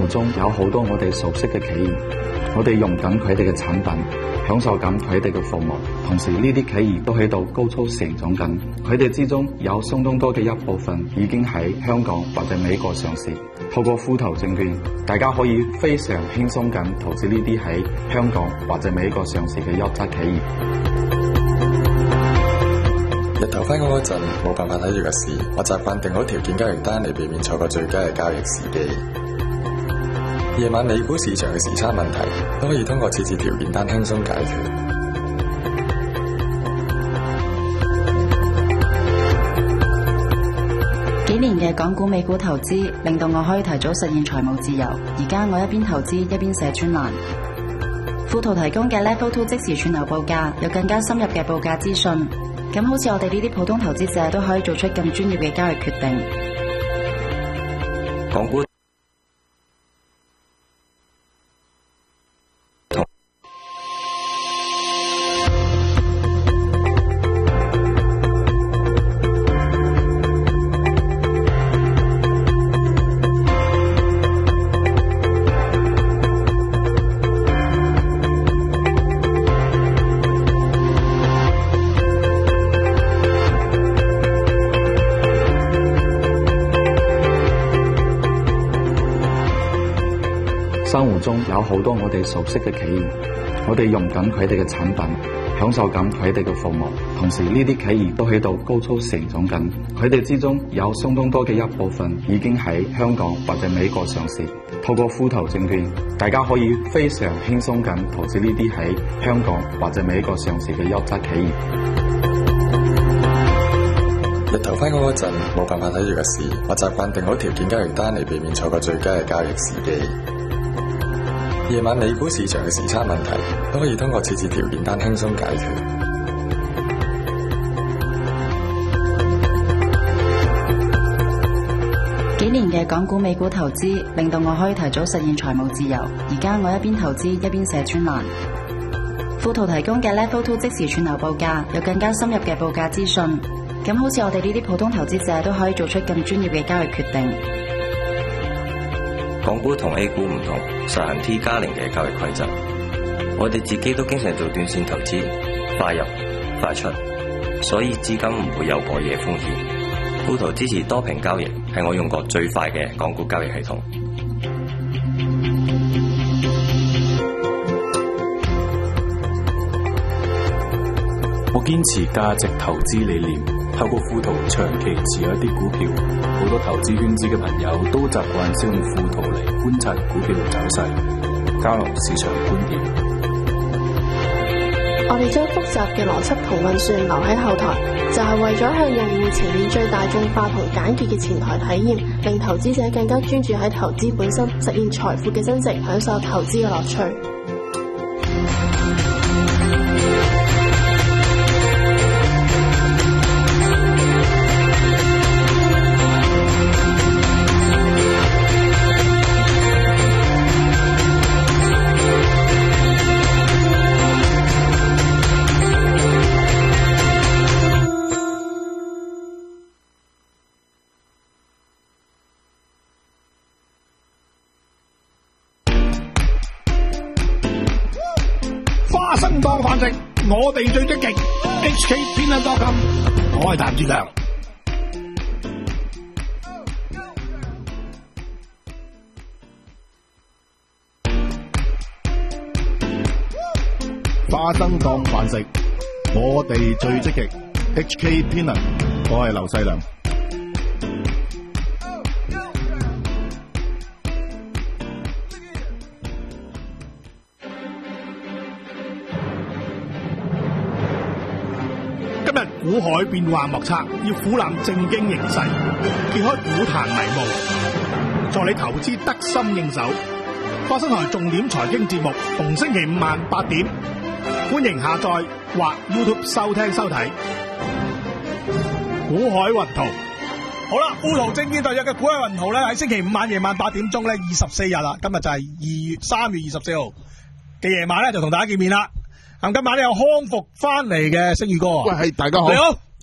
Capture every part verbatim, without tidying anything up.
活中有好多我哋熟悉嘅企業，我哋用緊佢哋嘅產品，享受緊佢哋嘅服務，同時呢啲企業都喺度高速成長緊，佢哋之中有相當多嘅一部分已經喺香港或者美國上市。透過富途證券，大家可以非常輕鬆咁投資呢啲喺香港或者美國上市嘅優質企業。 日頭返工嗰陣冇辦法睇住個市，我習慣定好條件交易單嚟避免錯過最佳嘅交易時機。夜晚美股市場嘅時差問題都可以通過設置條件單輕鬆解決。 幾年嘅港股美股投資令到我可以提早實現財務自由。而家我一邊投資一邊寫專欄。富途提供嘅 Level Two 即時串流報價，有更加深入嘅報價資訊。咁好似我哋呢啲普通投資者都可以做出更專業嘅交易決定。 港股生活中有好多我哋熟悉嘅企業，我哋用緊佢哋嘅產品，享受緊佢哋嘅服務，同時呢啲企業都喺度高速成長緊，佢哋之中有相當多嘅一部分已經喺香港或者美國上市。透過富途證券，大家可以非常輕鬆咁投資呢啲喺香港或者美國上市嘅優質企業。 日頭返工嗰陣冇辦法睇住個市，我習慣定好條件交易單嚟避免錯過最佳嘅交易時機。夜晚美股市場嘅時差問題都可以通過設置條件單輕鬆解決。 幾年嘅港股美股投資令到我可以提早實現財務自由。而家我一邊投資一邊寫專欄。富途提供嘅 Level Two 即時串流報價，有更加深入嘅報價資訊。咁好似我哋呢啲普通投資者都可以做出更專業嘅交易決定。 港股同 A 股唔同，實行 T 加零嘅交易規則。我哋自己都經常做短線投資，快入快出，所以資金唔會有過夜風險。富途支持多屏交易，係我用過最快嘅港股交易系統。 我堅持價值投資理念，透過富途長期持有一啲股票。好多投資圈子嘅朋友都習慣使用富途嚟觀察股票走勢，交流市場觀點。 我哋將複雜嘅邏輯同運算留喺後台，就係為咗向用戶呈現最大眾化同簡潔嘅前台體驗，令投資者更加專注喺投資本身，實現財富嘅增值，享受投資嘅樂趣。 花生當飯食，我哋最積極。H K Peanut dot com， 我係譚志強。花生當飯食，我哋最積極。H K Peanut， 我係劉細良。今日股海變幻莫測，要俯瞰正經形勢，揭開股壇迷霧，助你投資得心應手。花生台重點財經節目，逢星期五晚八點，歡迎下載或 YouTube 收聽收睇。股海雲圖，好啦，富途證券特約嘅股海雲圖咧，喺星期五晚夜晚八點鐘咧，二十四日啦，今日就係二月三月二十四號嘅夜晚咧，就同大家見面啦。咁今晚咧有康復翻嚟嘅星宇哥， 喂，係大家好， 你好，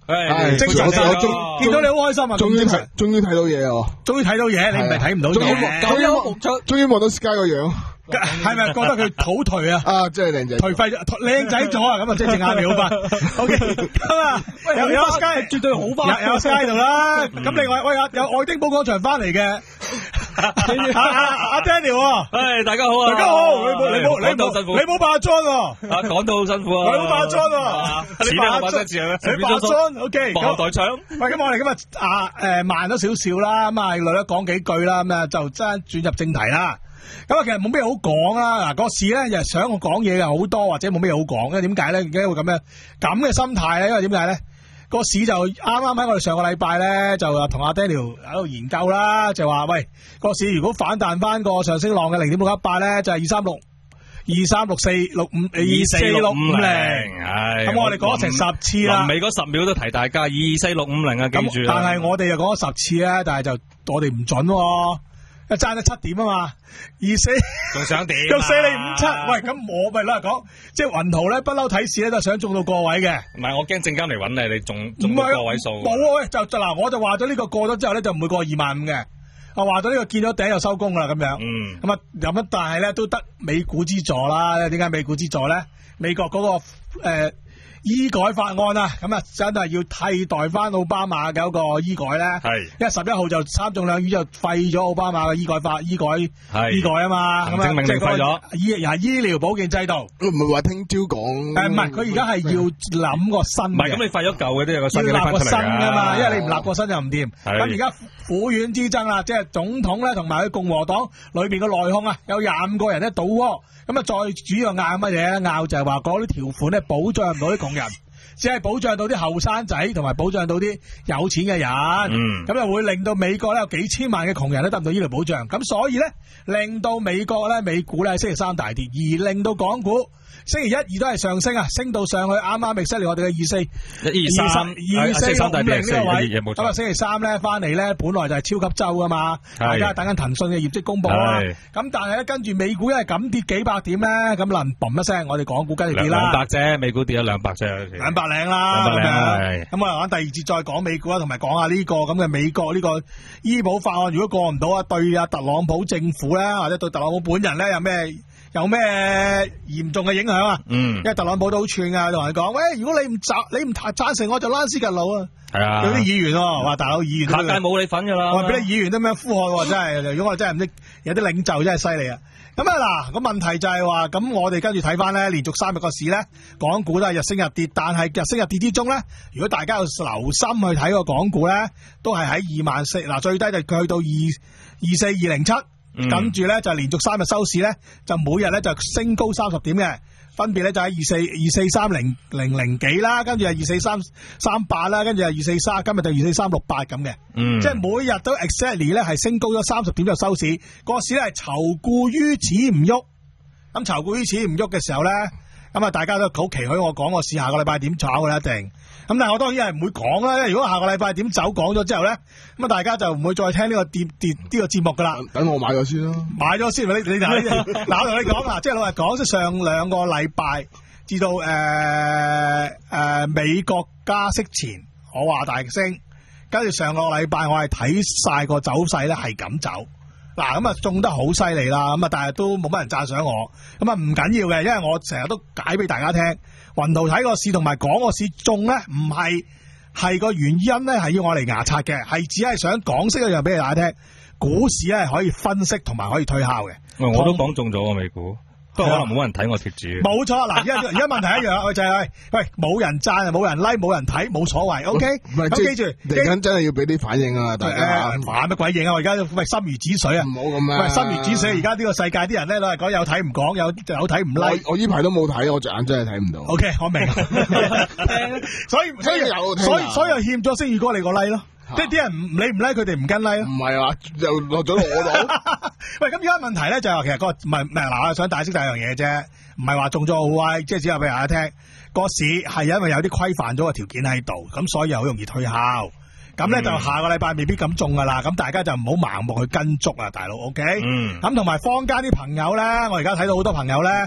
係精神我啊！見到你好開心啊！ 終於睇，終於睇到嘢啊！ 終於睇到嘢，你唔係睇唔到嘢。 終於望出，終於望到 Sky 個樣， 係咪覺得佢好頹啊？ 啊，真係靚仔， 頹廢咗，靚仔咗啊！咁啊，即係正眼秒翻。O K，咁啊，有有 Sky 絕對好翻，有 Sky 度啦。咁另外，喂有有愛丁堡廣場翻嚟嘅。阿阿 Daniel 啊， 誒，大家好啊， 大家好，你冇你冇你冇辛苦， 你冇化妝喎， 啊，講到好辛苦啊， 你冇化妝喎， 你化妝字啊， 你化妝 ，OK， 幕後代唱， 喂，咁我哋今日啊誒慢咗少少啦，咁啊，略略講幾句啦，咁啊就真轉入正題啦。咁啊，其實冇咩好講啦，嗱，個市咧又想我講嘢又好多，或者冇咩好講，因為點解咧？點解會咁樣咁嘅心態咧？因為點解咧？個市就啱啱喺我哋上個禮拜咧，就同阿 Daniel 喺度研究啦，就話喂，個市如果反彈翻個上升浪嘅零點六一八咧，就係二三六、二三六四六五、二四六五零，係咁我哋講咗成十次啦。 臨尾嗰十秒都提大家二四六五零啊，記住啦。 但係我哋又講咗十次啦，但係就我哋唔準喎。一爭咗七點啊嘛，二四仲想點？ 又四厘五七，喂，咁我咪攞嚟講，即係雲圖咧，不嬲睇市咧都係想中到個位嘅。 唔係，我驚證監嚟揾你，你中中到個位數。 冇啊，喂，就就嗱，我就話咗呢個過咗之後咧，就唔會過二萬五嘅。我話咗呢個見咗頂就收工啦，咁樣。嗯。咁啊，咁啊，但係咧都得美股之助啦。點解美股之助咧？美國嗰、那個誒。呃醫改法案啊，咁啊真係要替代翻奧巴馬嘅嗰個醫改咧，係，因為十一號就參眾兩院就廢咗奧巴馬嘅醫改法，醫改醫改啊嘛，咁啊即係廢咗醫啊醫療保健制度， 唔係話聽朝講， 誒唔係，佢而家係要諗個新嘅， 唔係咁你廢咗舊嘅都有個新嘅立個新噶嘛，因為你唔立個新就唔掂，咁而家府院之爭啦，即係總統咧同埋佢共和黨裏邊嘅內訌啊，有廿五個人咧倒戈。咁啊，再主要拗乜嘢咧？拗就係話嗰啲條款咧，保障唔到啲窮人，只係保障到啲後生仔，同埋保障到啲有錢嘅人。嗯，咁又會令到美國咧有幾千萬嘅窮人都得唔到醫療保障。咁所以咧，令到美國咧美股咧星期三大跌，而令到港股星期一、二都係上升啊，升到上去啱啱未犀利我哋嘅二四、 二三、 二四六五零呢個位。咁啊，星期三咧翻嚟咧，本來就係超級週噶嘛，大家等緊騰訊嘅業績公佈啊。咁但係咧，跟住美股因為咁跌幾百點咧，咁能嘣一聲，我哋港股跟住跌啦。 兩百啫，美股跌咗兩百啫。 兩百零啦，咁樣。咁我哋講第二節再講美股啦，同埋講下呢個咁嘅美國呢個醫保法案，如果過唔到啊，對啊特朗普政府咧，或者對特朗普本人咧，有咩？有咩嚴重嘅影響啊？嗯，因為特朗普都好串啊，同人講，喂，如果你唔贊，你唔贊成我就拉斯格魯啊。係啊，有啲議員喎，話大佬議員， 下屆冇你份噶啦。 我俾啲議員都咁樣呼喝，真係，如果我真係唔識，有啲領袖真係犀利啊。咁啊嗱，個問題就係話，咁我哋跟住睇翻咧，連續三日個市咧，港股都係日升日跌，但係日升日跌之中咧，如果大家有留心去睇個港股咧，都係喺二萬四，嗱最低就去到二二四二零七。嗯、跟住咧就連續三日收市咧，就每日咧就升高三十點嘅，分別咧就喺二四二四三零零零幾啦，跟住係二四三三八啦，跟住係二四三，今日就二四三六八咁嘅，嗯，即係每日都 exactly 咧係升高咗三十點就收市，個市咧係籌固於此唔喐，咁籌固於此唔喐嘅時候咧，咁啊大家都好期許我講個市下個禮拜點炒嘅啦，一定。咁但係我當然係唔會講啦，因為如果下個禮拜點走講咗之後咧，咁啊大家就唔會再聽呢個跌跌呢個節目噶啦。 等我買咗先啦， 買咗先，你你嗱，嗱我同你講啊，即係老實講，即係上兩個禮拜至到誒誒、呃呃、美國加息前，我話大升，跟住上個禮拜我係睇晒個走勢咧係咁走，嗱咁啊中得好犀利啦，咁啊但係都冇乜人讚賞我，咁啊唔緊要嘅，因為我成日都解俾大家聽。雲圖睇個市同埋講個市中咧，唔係係個原因咧，係要我嚟牙刷嘅，係只係想講識一樣俾大家聽，股市咧係可以分析同埋可以推敲嘅。 我都講中咗個美股。不過可能冇人睇我貼紙。 冇錯，嗱，而家而家問題一樣，就係喂，冇人讚，冇人 like， 冇人睇，冇所謂 ，OK？咁記住， 嚟緊真係要俾啲反應啊！大家反乜鬼應啊？我而家喂心如止水啊！ 唔好咁啊！ 喂，心如止水，而家呢個世界啲人咧攞嚟講有睇唔講，有有睇唔 like。 我呢排都冇睇，我隻眼真係睇唔到。 OK， 我明。所以所以有，所以所以又欠咗星宇哥你個 like 咯。即係啲人唔理唔 like，佢哋唔跟 like 咯。 唔係啊，又落咗我度。 喂，咁而家問題咧就係話，其實個唔係唔係嗱，我想解釋第二樣嘢啫，唔係話中咗好威，即係只係俾大家聽，個市係因為有啲規範咗個條件喺度，咁所以好容易推敲。咁咧、嗯、就下個禮拜未必咁中噶啦，咁大家就唔好盲目去跟足啊，大佬 ，OK？嗯。咁同埋坊間啲朋友咧，我而家睇到好多朋友咧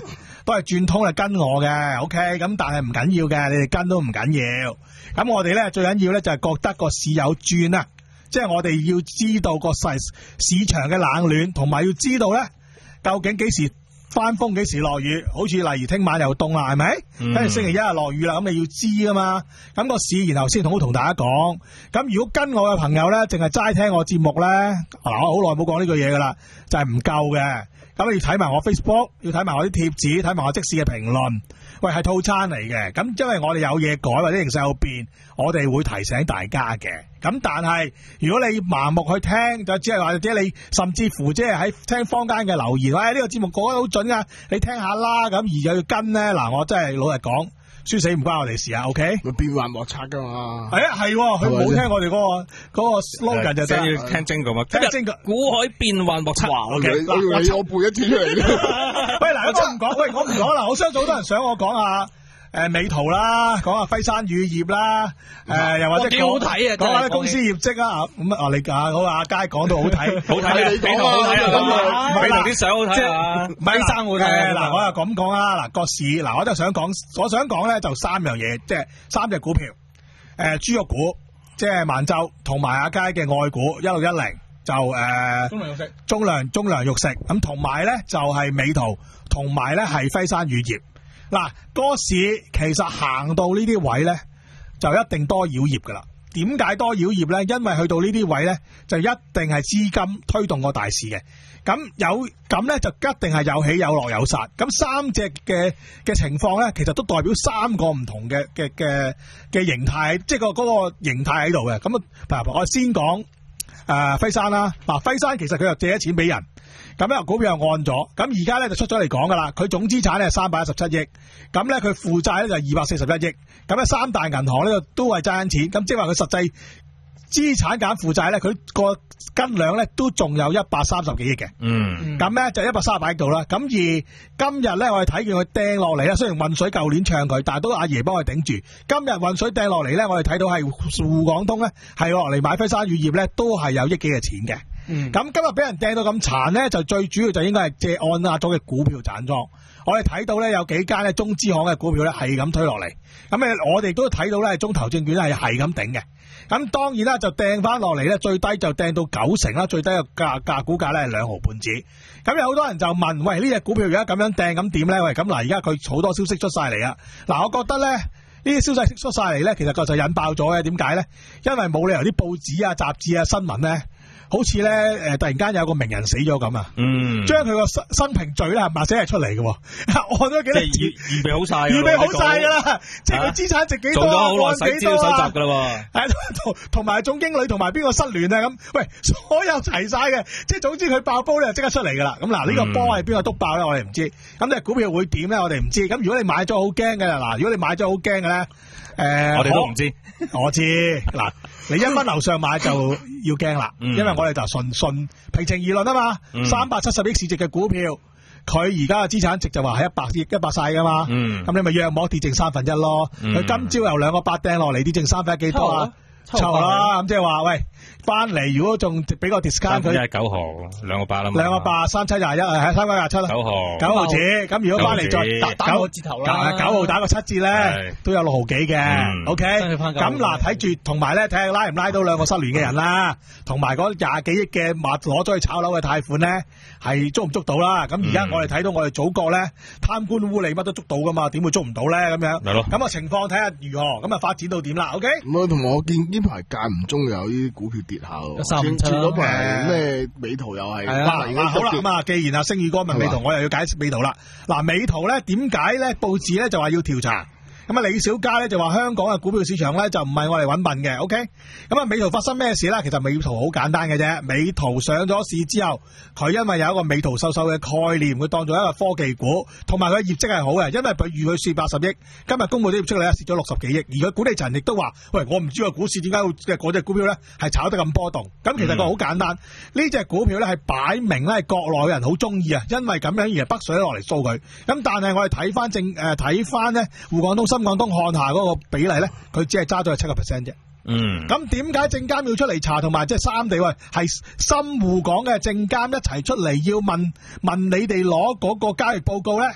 都係轉通嚟跟我嘅 ，OK， 咁但係唔緊要嘅，你哋跟都唔緊要。咁我哋咧最緊要咧就係覺得個市有轉啊，即係我哋要知道個市市場嘅冷暖，同埋要知道咧究竟幾時翻風，幾時落雨。好似例如聽晚又凍啦，係咪？跟住、嗯、星期一日落雨啦，咁你要知噶嘛。咁、個市然後先好同大家講。咁如果跟我嘅朋友咧，淨係齋聽我節目咧，嗱我好耐冇講呢句嘢噶啦，就係唔夠嘅。咁你要睇埋我 Facebook， 要睇埋我啲貼紙，睇埋我即時嘅評論。喂，係套餐嚟嘅。咁因為我哋有嘢改或者形勢有變，我哋會提醒大家嘅。咁但係如果你盲目去聽，就只係話或者你甚至乎即係喺聽坊間嘅留言，喂、哎、呢、呢個節目講得好準啊，你聽下啦。咁而又要跟咧，嗱我真係老實講。輸死唔關我哋事啊 ，OK？ 咪變幻莫測噶嘛？ 係啊，係佢冇聽我哋嗰、個嗰、個 slogan 就得。 要聽精噶嘛？ 聽精噶， 股海變幻莫測。 我以為我背一次出嚟。 喂，嗱，我真唔講，喂，我唔講啦。我相信好多人想我講下誒美圖啦，講下輝山乳業啦，誒又或者幾好睇啊， 講下啲公司業績啊。咁啊，你啊好啊，阿佳講到好睇， 好睇你講好睇啊，美圖啲相好睇啊，輝山好睇。 嗱，我又咁講啦，嗱個市，嗱我就想講，我想講咧就三樣嘢，即係三隻股票，誒豬肉股，即係萬洲，同埋阿佳嘅愛股一六一零，就誒中糧肉食，中糧中糧肉食，咁同埋咧就係美圖，同埋咧係輝山乳業。嗱，嗰市其實行到呢啲位咧，就一定多妖孽噶啦。點解多妖孽咧？因為去到呢啲位咧，就一定係資金推動個大市嘅。咁有咁咧，就一定係有起有落有殺。咁三隻嘅嘅情況咧，其實都代表三個唔同嘅嘅嘅嘅形態，即係個嗰個形態喺度嘅。咁啊，嗱，我先講誒輝山啦。嗱，輝山其實佢又借咗錢俾人。咁咧股票又按咗，咁而家咧就出咗嚟講噶啦，佢總資產咧係三百一十七億，咁咧佢負債咧就係二百四十一億，咁咧三大銀行咧都係爭緊錢，咁即係話佢實際資產減負債咧，佢個斤兩咧都仲有一百三十幾億嘅，嗯，咁咧就一百三十八億度啦，咁而今日咧我哋睇見佢掟落嚟啦，雖然渾水舊年唱佢，但係都阿爺幫佢頂住，今日渾水掟落嚟咧，我哋睇到係滬港通咧係落嚟買輝山乳業咧，都係有億幾嘅錢嘅。咁、嗯、今日俾人掟到咁殘咧，就最主要就應該係借按壓咗嘅股票斬倉。我哋睇到咧有幾間咧中資行嘅股票咧係咁推落嚟，咁誒我哋都睇到咧中投證券係係咁頂嘅。咁當然啦，就掟翻落嚟咧，最低就掟到九成啦，最低嘅價價股價咧係兩毫半紙。咁有好多人就問：喂，呢隻股票而家咁樣掟，咁點咧？喂，咁嗱，而家佢好多消息出晒嚟啊！嗱，我覺得咧呢啲消息出晒嚟咧，其實個就引爆咗嘅。點解咧？因為冇理由啲報紙啊、雜誌啊、新聞咧。好似咧，誒，突然間有個名人死咗咁啊！嗯，將佢個生生平序咧，或者係出嚟嘅，按咗幾多？ 即係預預備好晒， 預備好晒噶啦！即係佢資產值幾多？ 做咗好耐洗資料搜集噶啦， 係同同埋總經理同埋邊個失聯啊？咁喂，所有齊晒嘅，即係總之佢爆煲咧，就即刻出嚟噶啦！咁嗱，呢個波係邊個督爆咧？我哋唔知。咁你股票會點咧？我哋唔知。咁如果你買咗好驚嘅嗱，如果你買咗好驚嘅咧，誒， 我哋都唔知。 我知嗱，你一蚊樓上買就要驚啦，因為我哋就順順平情而論啊嘛，三百七十億市值嘅股票，佢而家嘅資產值就話係一百億一百晒噶嘛，咁、嗯、你咪約莫跌剩三分一咯，佢、嗯、今朝由兩個八掟落嚟跌剩三分一幾多啊？湊啦，咁即係話喂，翻嚟如果仲俾個 discount 佢， 一係九毫，兩個八啦嘛，兩個八三七廿一，係三九廿七啦，九毫九毫子，咁如果翻嚟再打打個折頭啦，九毫打個七折咧，都有六毫幾嘅 ，OK，咁嗱睇住，同埋咧睇下拉唔拉到兩個失聯嘅人啦，同埋嗰廿幾億嘅物攞咗去炒樓嘅貸款咧，係捉唔捉到啦？咁而家我哋睇到我哋祖國咧貪官污吏乜都捉到噶嘛，點會捉唔到咧？咁樣，係咯，咁啊情況睇下如何，咁啊發展到點啦 ？OK， 咁同我見。呢排間唔中有啲股票跌下喎，前前嗰排咩美圖又係， 嗱好啦咁啊，既然阿星宇哥問美圖，我又要解釋美圖啦。嗱，美圖咧點解咧報紙咧就話要調查？咁啊，李小加咧就話香港嘅股票市場咧就唔係我哋揾笨嘅 ，OK？咁啊，美圖發生咩事咧？其實美圖好簡單嘅啫。美圖上咗市之後，佢因為有一個美圖秀秀嘅概念，佢當做一個科技股，同埋佢業績係好嘅，因為佢預佢蝕八十億，今日公布啲業績咧蝕咗六十幾億，而佢管理層亦都話：喂，我唔知個股市點解會嘅嗰隻股票咧係炒得咁波動。咁其實個好簡單，呢、嗯、隻股票咧係擺明咧係國內人好中意啊，因為咁樣而係北水落嚟掃佢。咁但係我哋睇翻正誒睇翻咧滬港通。深港通看下嗰個比例咧，佢只係揸咗係七個 percent 啫。嗯，咁點解證監要出嚟查，同埋即係三地位係深滬港嘅證監一齊出嚟要問問你哋攞嗰個交易報告咧？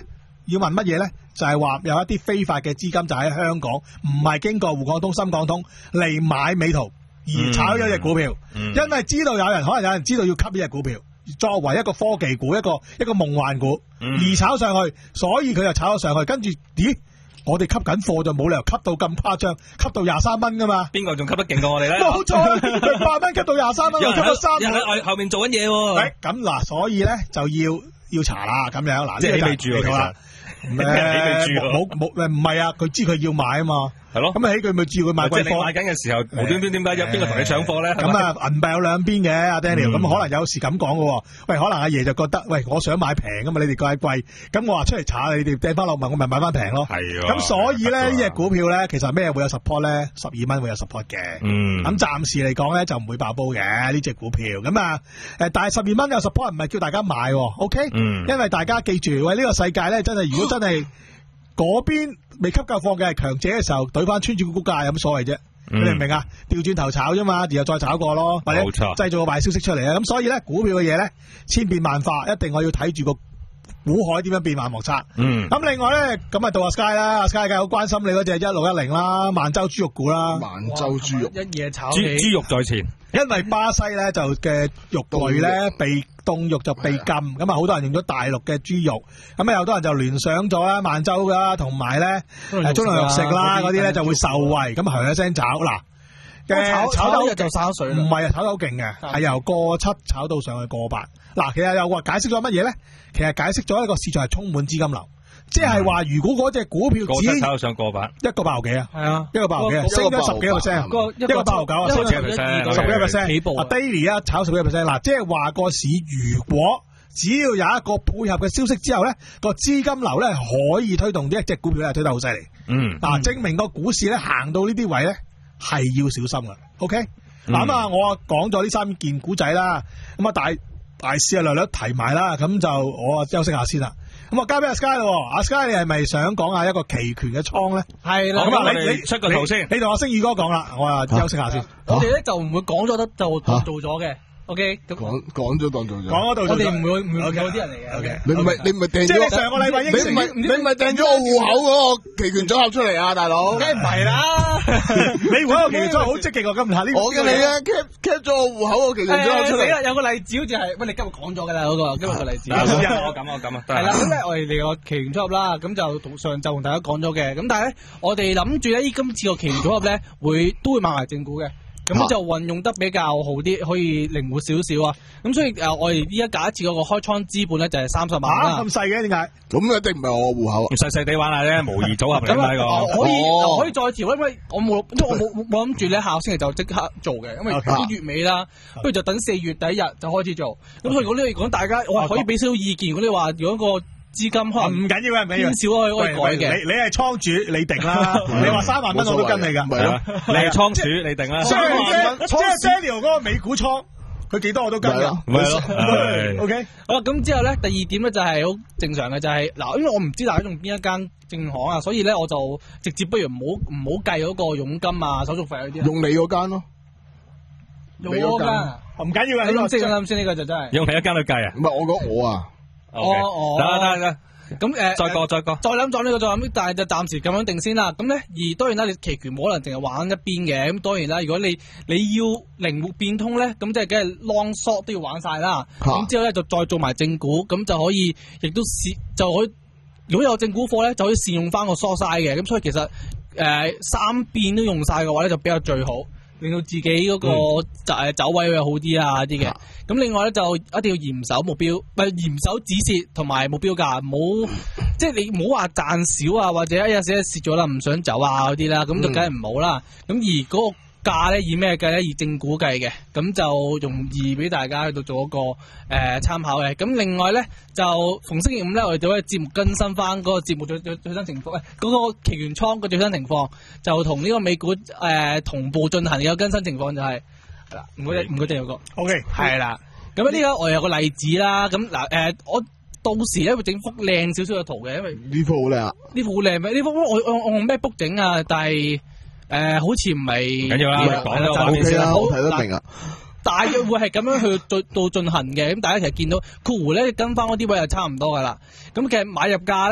要問乜嘢咧？就係、是、話有一啲非法嘅資金就喺香港，唔係經過滬港通、深港通嚟買美圖而炒咗隻股票，嗯嗯、因為知道有人可能有人知道要吸呢隻股票，作為一個科技股、一個一個夢幻股、嗯、而炒上去，所以佢就炒咗上去。跟住，咦？我哋吸緊貨就冇理由吸到咁誇張，吸到廿三蚊噶嘛？ 邊個仲吸得勁過我哋咧？ 冇錯，八蚊吸到廿三蚊，我吸到三蚊。 喺後面做緊嘢喎。 咁嗱，所以咧就要要查啦，咁樣嗱， 即係起未住嚟啦。誒，冇冇誒，唔係啊，佢知佢要買啊嘛。係咯，咁啊起佢咪照佢買貴貨。即係你買緊嘅時候，無端端點解有邊個同你搶貨咧？咁啊，銀幣有兩邊嘅，阿 Daniel，咁可能有時咁講嘅。喂，可能阿爺就覺得，喂，我想買平噶嘛，你哋貴貴，咁我話出嚟查你哋掟翻落問，我咪買翻平咯。係啊。咁所以咧，呢隻股票咧，其實咩會有 support 咧？十二蚊會有 support 嘅。嗯。咁暫時嚟講咧，就唔會爆煲嘅呢隻股票。咁啊，誒，但係十二蚊有 support 唔係叫大家買，OK？嗯。因為大家記住，喂，呢個世界咧，真係如果真係嗰邊未吸夠貨嘅係強者嘅時候，懟翻穿住個股價有乜所謂啫？嗯、你明唔明啊？調轉頭炒啫嘛，然後再炒過咯，或者製造個壞消息出嚟啊！咁所以咧，股票嘅嘢咧千變萬化，一定我要睇住個股海點樣變幻莫測。嗯。咁另外咧，咁啊到阿 Sky 啦，阿 Sky 梗係好關心你嗰隻一六一零啦，萬洲豬肉股啦。萬洲豬肉。一夜炒起。豬豬肉在前。因為巴西咧就嘅肉類咧被凍肉就被禁，咁啊好多人用咗大陸嘅豬肉，咁啊有多人就聯想咗啦萬洲啦，同埋咧誒中糧肉食啦嗰啲咧就會受惠，咁啊響一聲炒嗱嘅炒炒到就散水，唔係啊炒得好勁嘅，係由過七炒到上去過八。嗱，其實又話解釋咗乜嘢咧？其實解釋咗一個市場係充滿資金流。即係話，如果嗰隻股票只炒到上個八，一個八毫幾啊？係啊，一個八毫幾啊，升咗十幾個 percent，一個八毫九啊，十幾個 percent，十幾個 percent 起步啊 ，daily 啊，炒十幾個 percent。嗱，即係話個市如果只要有一個配合嘅消息之後咧，個資金流咧可以推動呢一隻股票咧推得好犀利。嗯，嗱，證明個股市咧行到呢啲位咧係要小心噶。OK，嗱咁啊，我講咗呢三件股仔啦，咁啊大大市啊略略提埋啦，咁就我啊休息下先啦。咁啊，交俾阿 Sky 咯，阿 Sky 你係咪想講下一個期權嘅倉咧？係啦，咁啊，你你出個圖先，你同阿星宇哥講啦，我啊休息下先。我哋咧就唔會講咗得就做咗嘅。O K，咁講講咗當做咗，講咗當做咗。我哋唔會唔會有啲人嚟嘅。O K，你唔係你唔係訂咗？即係上個禮拜應承，你唔係你唔係訂咗我戶口嗰個期權組合出嚟啊，大佬？梗係唔係啦，你戶口個期權組合好積極喎，今下呢？我嘅你啊 ，cap cap 咗我戶口個期權組合出嚟。有個例子好似係，喂，你今日講咗㗎啦，嗰個今日個例子。我咁我咁啊，係啦，咁咧我哋嚟個期權組合啦，咁就同上晝同大家講咗嘅，咁但係咧我哋諗住咧，今次個期權組合咧會都會買埋正股嘅。咁就運用得比較好啲，可以靈活少少啊！咁所以誒，我哋依家假設嗰個開倉資本咧就係三十萬啦。咁細嘅點解？咁一定唔係我戶口，細細地玩下啫，模擬組合嚟嘅呢個。可以可以再調，因為我冇，因為我冇冇諗住咧下個星期就即刻做嘅，因為都月尾啦，不如就等四月第一日就開始做。咁所以如果你講大家，我可以俾少少意見。如果你話如果個資金可能唔緊要嘅，唔緊要，少可以可以改嘅。你你係倉主，你定啦。你話三萬蚊我都跟你噶，係咯。你係倉主，你定啦。即係即係 Daniel 嗰個美股倉，佢幾多我都跟噶。咪咯。O K。好啦，咁之後咧，第二點咧就係好正常嘅，就係嗱，因為我唔知大家用邊一間證行啊，所以咧我就直接不如唔好唔好計嗰個佣金啊、手續費嗰啲。用你嗰間咯。用我間。唔緊要啊，你諗先諗先，呢個就真係。用你一間去計啊？唔係我講我啊。哦哦，得得得，咁誒，再過再過，再諗再呢個再諗，但係就暫時咁樣定先啦。咁咧，而當然啦，你期權冇可能淨係玩一邊嘅。咁當然啦，如果你你要靈活變通咧，咁即係梗係 long short 都要玩晒啦。咁、啊、之後咧就再做埋正股，咁就可以，亦都善就可以。如果有正股貨咧，就可以善用翻個 short side 嘅。咁所以其實誒、呃、三邊都用晒嘅話咧，就比較最好。令到自己嗰個就誒走位會好啲啊啲嘅，咁、嗯、另外咧就一定要嚴守目標，唔係嚴守止蝕同埋目標價，唔好即係你唔好話賺少啊，或者一有時蝕咗啦唔想走啊嗰啲啦，咁就梗係唔好啦。咁、嗯、而嗰個價咧以咩計咧？以正股計嘅，咁就容易俾大家去到做一個誒參考嘅。咁另外咧就逢星期五咧，我哋就會節目更新翻嗰個節目最最最新情況，誒、那、嗰個期權倉嘅最新情況，就同呢個美股誒、呃、同步進行嘅更新情況就係係啦，唔該唔該，有個 OK 係啦。咁呢個我有個例子啦。咁嗱誒，我到時咧會整幅靚少少嘅圖嘅，因為呢幅好靚啊，呢幅好靚咩？呢幅我我我用咩 book 整啊？但係。誒、呃，好似唔係緊要啦，講咗話先啦，我睇得明啊。大約會係咁樣去到到進行嘅，咁大家其實見到括弧咧跟翻嗰啲位就差唔多噶啦。咁其實買入價咧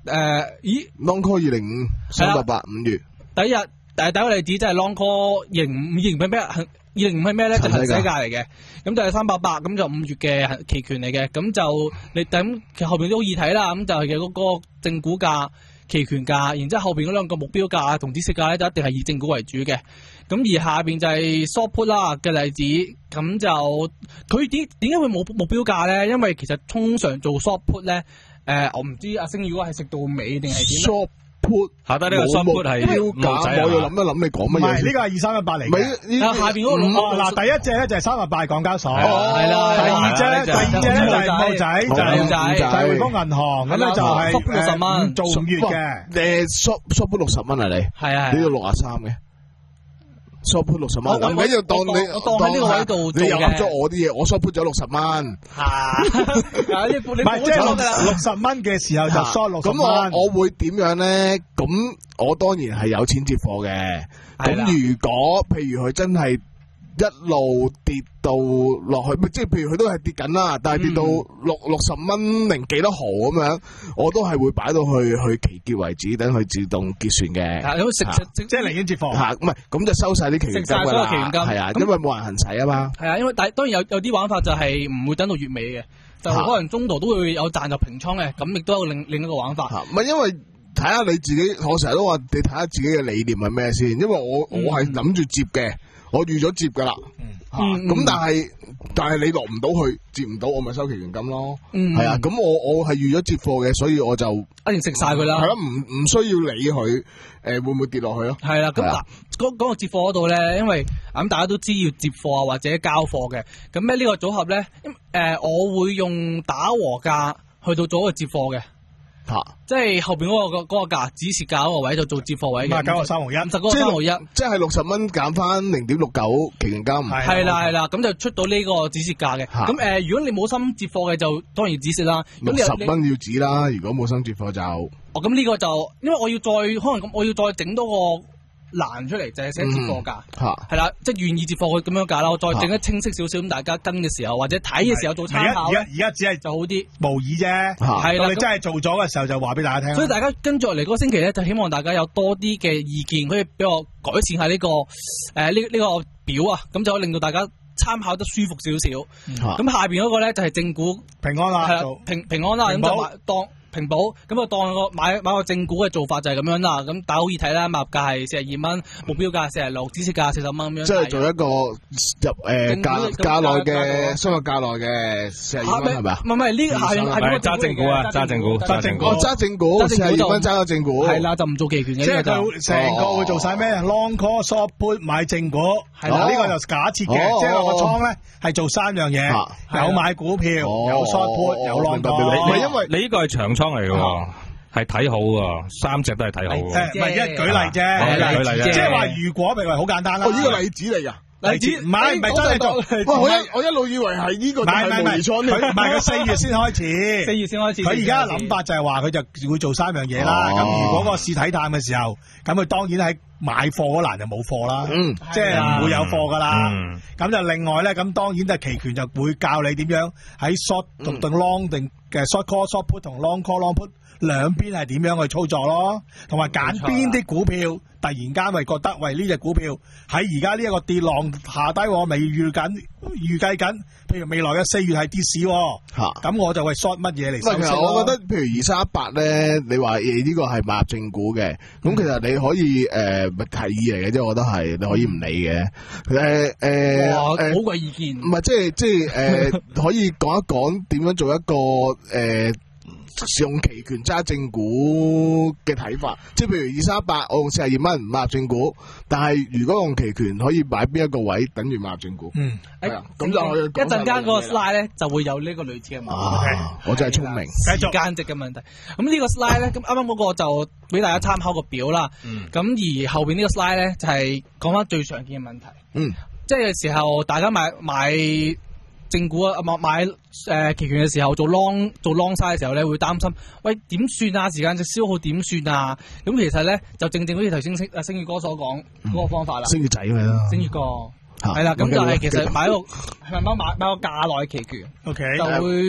咦 Long Call 二零五三八八五月第一日誒第一個例子即係 Long Call 二零五二零係咩？二零五係咩咧？就行使價嚟嘅，咁就係三百八，咁就五月嘅期權嚟嘅，咁就你等其實後邊都好易睇啦，咁就係嘅嗰個正股價、期權價，然之後後邊嗰兩個目標價同止蝕價咧，就一定係以正股為主嘅。咁而下邊就係 short put 啦嘅例子，咁就佢點點解會冇目標價咧？因為其實通常做 short put 咧，誒、呃、我唔知阿星如果係食到尾定係點。 下低呢個 short put 係冇仔， 我要諗一諗你講乜嘢。 唔係呢個係二三一八嚟嘅。 下邊嗰個嗱，第一隻咧就係三一八港交所， 係啦。 第二隻咧，第二隻咧就係冇仔，就係就係匯豐銀行，咁咧就係六十蚊做五月嘅。 誒 short short put 六十蚊啊你？ 係啊， 你要六啊三嘅。short put 六十蚊，唔緊要，當你我當喺呢個位度做嘅。 你又噏咗我啲嘢，我 short put 咗六十蚊。 嚇！唔係即係六十蚊嘅時候就 short 六十蚊。 咁我我會點樣咧？咁我當然係有錢接貨嘅。咁如果譬如佢真係一路跌到落去，即係譬如佢都係跌緊啦，但係跌到六六十蚊零幾多毫咁樣，我都係會擺到去去期結為止，等佢自動結算嘅。 係，咁食食即係寧願接貨。 嚇，唔係咁就收晒啲期權金㗎啦。係啊，因為冇人行使啊嘛。 係啊，因為但當然有有啲玩法就係唔會等到月尾嘅，就可能中途都會有賺就平倉嘅，咁亦都有另另一個玩法。 唔係因為睇下你自己，我成日都話你睇下自己嘅理念係咩先，因為我我係諗住接嘅。我預咗接噶啦，咁、嗯啊、但係但係你落唔到去，接唔到，我咪收期權金咯。係、嗯、啊，咁我我係預咗接貨嘅，所以我就一定食晒佢啦。係咯，唔唔需要理佢，誒、呃、會唔會跌落去咯？係啦，咁嗱， 嗰嗰個接貨嗰度咧，因為咁大家都知要接貨啊或者交貨嘅，咁咧呢個組合咧，誒、呃、我會用打和價去到做一個接貨嘅。吓、啊，即係後邊嗰、那個嗰、那個價止蝕價嗰個位就做接貨位嘅， 五十九個三毫一， 五十個三毫一， 即係六十蚊減翻零點六九期權金， 係啦係啦，咁就出到呢個止蝕價嘅。咁誒、呃，如果你冇心接貨嘅，就當然止蝕啦。 六十蚊要止啦，如果冇心接貨就， 哦，咁呢個就因為我要再可能咁，我要再整多個欄出嚟，就係寫接貨價，係啦、嗯，即係願意接貨佢咁樣價啦。我再整得清晰少少，咁大家跟嘅時候或者睇嘅時候做參考。 而家而家只係就好啲， 模擬啫。係啦，你真係做咗嘅時候就話俾大家聽。 所以大家跟住落嚟嗰個星期咧，就希望大家有多啲嘅意見，可以俾我改善下呢、這個誒呢呢個表啊，咁就可以令到大家參考得舒服少少。咁、嗯、下邊嗰個咧就係正股平安啦， 係啦平平安啦，咁就當。平保咁啊，當個買買個正股嘅做法就係咁樣啦。咁大家好易睇啦，買入價係四十二蚊，目標價四十六，止蝕價四十蚊咁樣。 即係做一個入誒價價內嘅相約價內嘅四十二蚊係咪啊？ 唔係唔係呢個係係揸正股啊，揸正股， 揸正股， 揸正股，四十二蚊揸個正股。 係啦，就唔做期權嘅。 即係佢成個會做晒咩 ？Long call short put 買正股，係啦，呢個就假設嘅，即係個倉咧係做三樣嘢，有買股票，有 short put，有 long call。 唔係因為你呢個係長倉嚟嘅。係睇好啊，三隻都係睇好。誒， 唔係一舉例啫，舉例啫。即係話如果譬如話好簡單啦。 哦，呢個例子嚟噶， 例子唔係唔係真係做。 喂，我一我一路以為係呢個係模擬倉。 佢唔係佢四月先開始， 四月先開始。 佢而家嘅諗法就係話佢就會做三樣嘢啦。咁如果個市睇淡嘅時候，咁佢當然喺買貨嗰欄就冇貨啦。嗯，即係唔會有貨噶啦。咁就另外咧，咁當然就期權就會教你點樣喺 short 同定 long 定嘅 short call short put 同 long call long put。兩邊係點樣去操作咯，同埋揀邊啲股票突然間咪覺得喂呢隻股票喺而家呢一個跌浪下低，我未預緊預計緊，譬如未來嘅四月係跌市，吓咁、啊、我就會 short 乜嘢嚟收息咯。其實我覺得譬如二三一八咧，你話呢個係買入正股嘅，咁、嗯、其實你可以誒、呃、提議嚟嘅，即係我覺得係你可以唔理嘅。誒誒誒， 好鬼意見， 唔係即係即係誒、呃、可以講一講點樣做一個誒。呃用期權揸正股嘅睇法，即係譬如二三一八，我用四十二蚊唔買入正股，但係如果用期權可以擺邊一個位等於買入正股。嗯，係啊，咁就一陣間個 slide 咧就會有呢個類似嘅問題。 啊，我真係聰明。 繼續間值嘅問題。咁呢個 slide 咧，咁啱啱嗰個就俾大家參考個表啦。嗯。咁而後邊呢個 slide 咧就係講翻最常見嘅問題。嗯。即係有時候大家買買。正股啊，買買誒期權嘅時候做 long 做 long side 嘅時候咧，會擔心，喂點算啊？時間就消耗點算啊？咁其實咧就正正好似頭先星啊星月哥所講嗰個方法啦。星月仔咪啦，星月哥係啦，咁就係其實買一個係咪買買個價內期權，OK 就會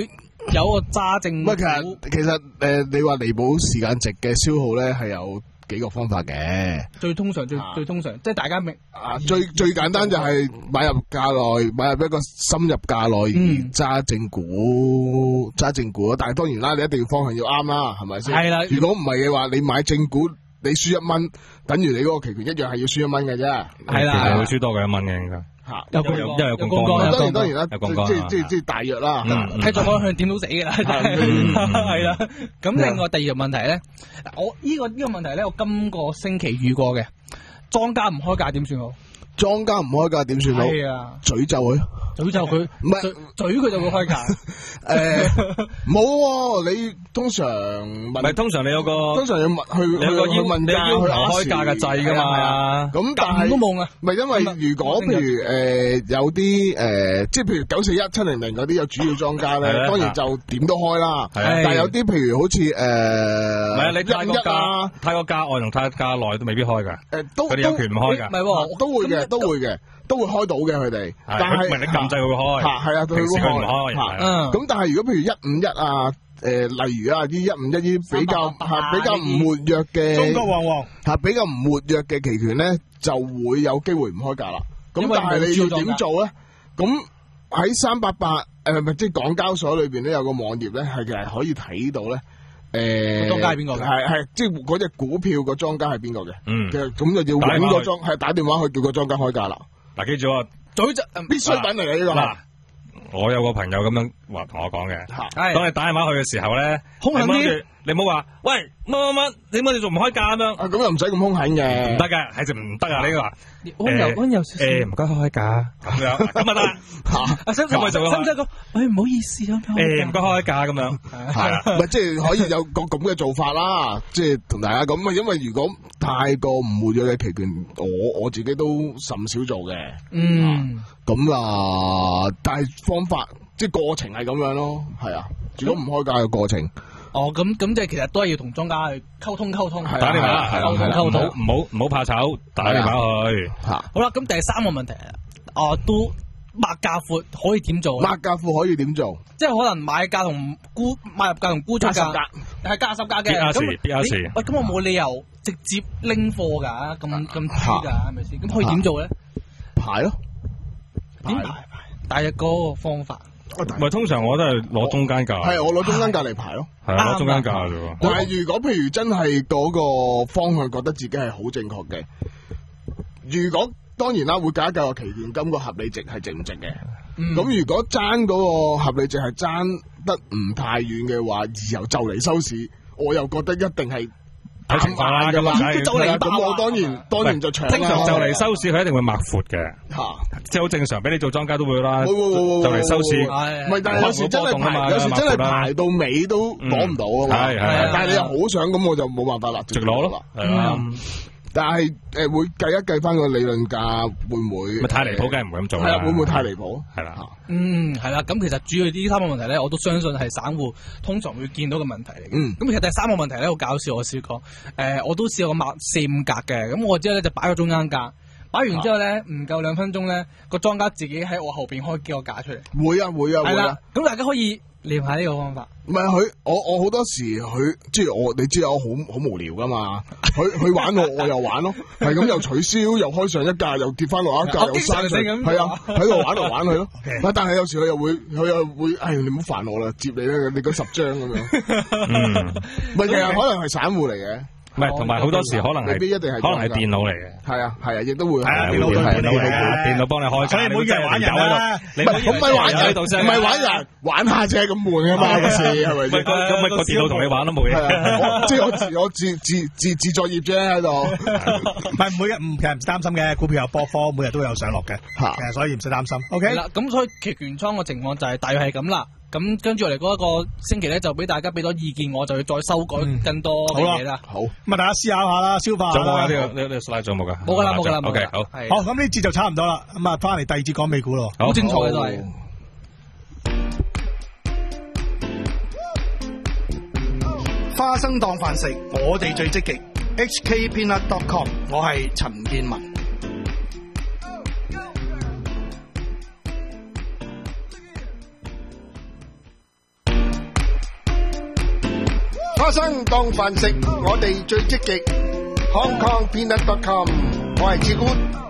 有個揸正股。 唔係其實其實誒、呃，你話彌補時間值嘅消耗咧，係有幾個方法嘅。 最通常最、 啊、 最通常，即係大家明啊，最最簡單就係買入價內，買入一個深入價內而揸正股，揸、嗯、正股。但係當然啦，你一定要方向要啱啦，係咪先？係啦。如果唔係嘅話，你買正股，你輸一蚊，等於你嗰個期權一樣係要輸一蚊嘅啫。係啦， 係會輸多過一蚊嘅應該。吓，有有因為有槓桿， 當然當然啦，有槓桿，即係即係即係大約啦。 睇咗方向點都死嘅啦，係啦。咁另外第二個問題咧，我呢個呢個問題咧，我今個星期遇過嘅，莊家唔開價點算好？ 莊家唔開價點算好？ 係啊， 詛咒佢， 詛咒佢，唔係嘴佢就會開價。 誒，冇，你通常唔係通常你有個通常要問去有個要問你要求開價嘅掣噶嘛。 咁但係都冇啊。 唔係因為如果譬如誒有啲誒，即係譬如九四一七零零嗰啲有主要莊家咧，當然就點都開啦。但係有啲譬如好似誒， 唔係你泰國價泰國價外同泰國價內都未必開噶。 誒，都佢哋有權唔開噶。 唔係，都會嘅，都會嘅。都會開到嘅佢哋，但係唔係你撳掣佢會開， 係啊，佢會開。咁但係如果譬如一五一啊，誒，例如啊啲一五一啲比較係比較唔活躍嘅， 中國旺旺係比較唔活躍嘅期權咧，就會有機會唔開價啦。咁但係你要點做咧？咁喺三八八誒，咪即係港交所裏邊咧有個網頁咧，係其實可以睇到咧。誒， 莊家係邊個嘅？ 係係，即係嗰隻股票個莊家係邊個嘅？ 嗯， 其實咁就要揾個莊，係打電話去叫個莊家開價啦。 嗱，記住啊， 嘴就必需品嚟嘅呢個。 嗱，我有個朋友咁樣話同我講嘅，當你打電話去嘅時候咧， 兇狠啲， 你唔好話，喂乜乜乜，點解你仲唔開價咁樣？ 啊，咁又唔使咁兇狠嘅， 唔得嘅，係就唔得啊！呢個話溫柔溫柔少少， 誒唔該開價咁樣，咁啊得嚇，咁咪就會， 使唔使講？誒唔好意思啊， 誒唔該開價咁樣， 係啊，唔係即係可以有個咁嘅做法啦，即係同大家咁啊，因為如果太過唔活躍嘅期權，我我自己都甚少做嘅， 嗯， 咁啊，但係方法即係過程係咁樣咯，係啊，如果唔開價嘅過程。 哦，咁咁即係其實都係要同莊家去溝通溝通， 打電話溝通溝通， 唔好唔好怕醜，打電話去。 吓， 好啦，咁第三個問題啊，哦都擘價闊可以點做？ 擘價闊可以點做？ 即係可能買價同沽買入價同沽出價，係加十價嘅。咁咁喂，咁我冇理由直接拎貨噶，咁咁豬噶，係咪先？咁可以點做咧？ 排咯， 點排？大約嗰個方法。 唔係通常我都係攞中間價， 係我攞中間價嚟排咯， 係啊，攞中間價啫喎。 但係如果譬如真係嗰個方向覺得自己係好正確嘅，如果當然啦，會計一計個期權金個合理值係值唔值嘅。咁、嗯、如果爭嗰個合理值係爭得唔太遠嘅話，而又就嚟收市，我又覺得一定係。 睇情況啦，咁啊， 咁我當然當然就長啦。 通常就嚟收市，佢一定會擘闊嘅，即係好正常。俾你做莊家都會啦，就嚟收市。 唔係，但係有時真係排，有時真係排到尾都攞唔到啊嘛。係係，但係你又好想咁，我就冇辦法啦，直攞咯。係啊。但係誒會計一計翻個理論價會唔會？ 咪太離譜，梗係唔會咁做啦。 係啊，會唔會太離譜？ 係啦。 嗯，係啦。咁其實主要呢三個問題咧，我都相信係散戶通常會見到嘅問題嚟嘅。嗯。咁其實第三個問題咧好搞笑，我試過誒，我都試過抹四五格嘅。咁我之後咧就擺個中間價，擺完之後咧唔夠兩分鐘咧，個莊家自己喺我後邊開幾個價出嚟。 會啊會啊會啊！ 咁大家可以練下呢個方法。 唔係佢，我我好多時佢即係我，你知我好好無聊噶嘛。佢佢玩我，我又玩咯，係咁又取消，又開上一格，又跌翻落一格，又刪佢，係啊，喺度玩嚟玩去咯。但係有時佢又會，佢又會，唉，你唔好煩我啦，接你啦，你嗰十張咁樣。嗯，唔係，其實可能係散戶嚟嘅。 唔係，同埋好多時可能係，可能係電腦嚟嘅。 係啊，係啊，亦都會。 係啊，電腦係電腦嚟嘅， 電腦幫你開。所以唔好以為玩人啦， 你唔係玩人，唔係玩人，玩下啫，咁悶噶嘛，個事係咪先？ 咁咪個電腦同你玩都冇嘢。 即係我自我自自自自作業啫喺度。 唔係每日唔其實唔擔心嘅，股票有波幅，每日都有上落嘅，其實所以唔使擔心。OK 啦，咁所以期權倉嘅情況就係大約係咁啦。咁跟住嚟嗰一個星期咧，就俾大家俾多意見，我就要再修改更多嘅嘢啦。 好， 咁啊，大家思考下啦，消化下。 仲冇啊？呢個呢呢個 slide 仲冇噶？ 冇噶啦，冇噶啦。 OK，好。 好，咁呢節就差唔多啦。咁啊，翻嚟第二節講美股咯。 好精彩嘅都係。 花生當飯食，我哋最積極。H K Peanut dot com， 我係陳建文。 花生當飯食，我哋最積極。Hong Kong Peanut dot com， 我係志官。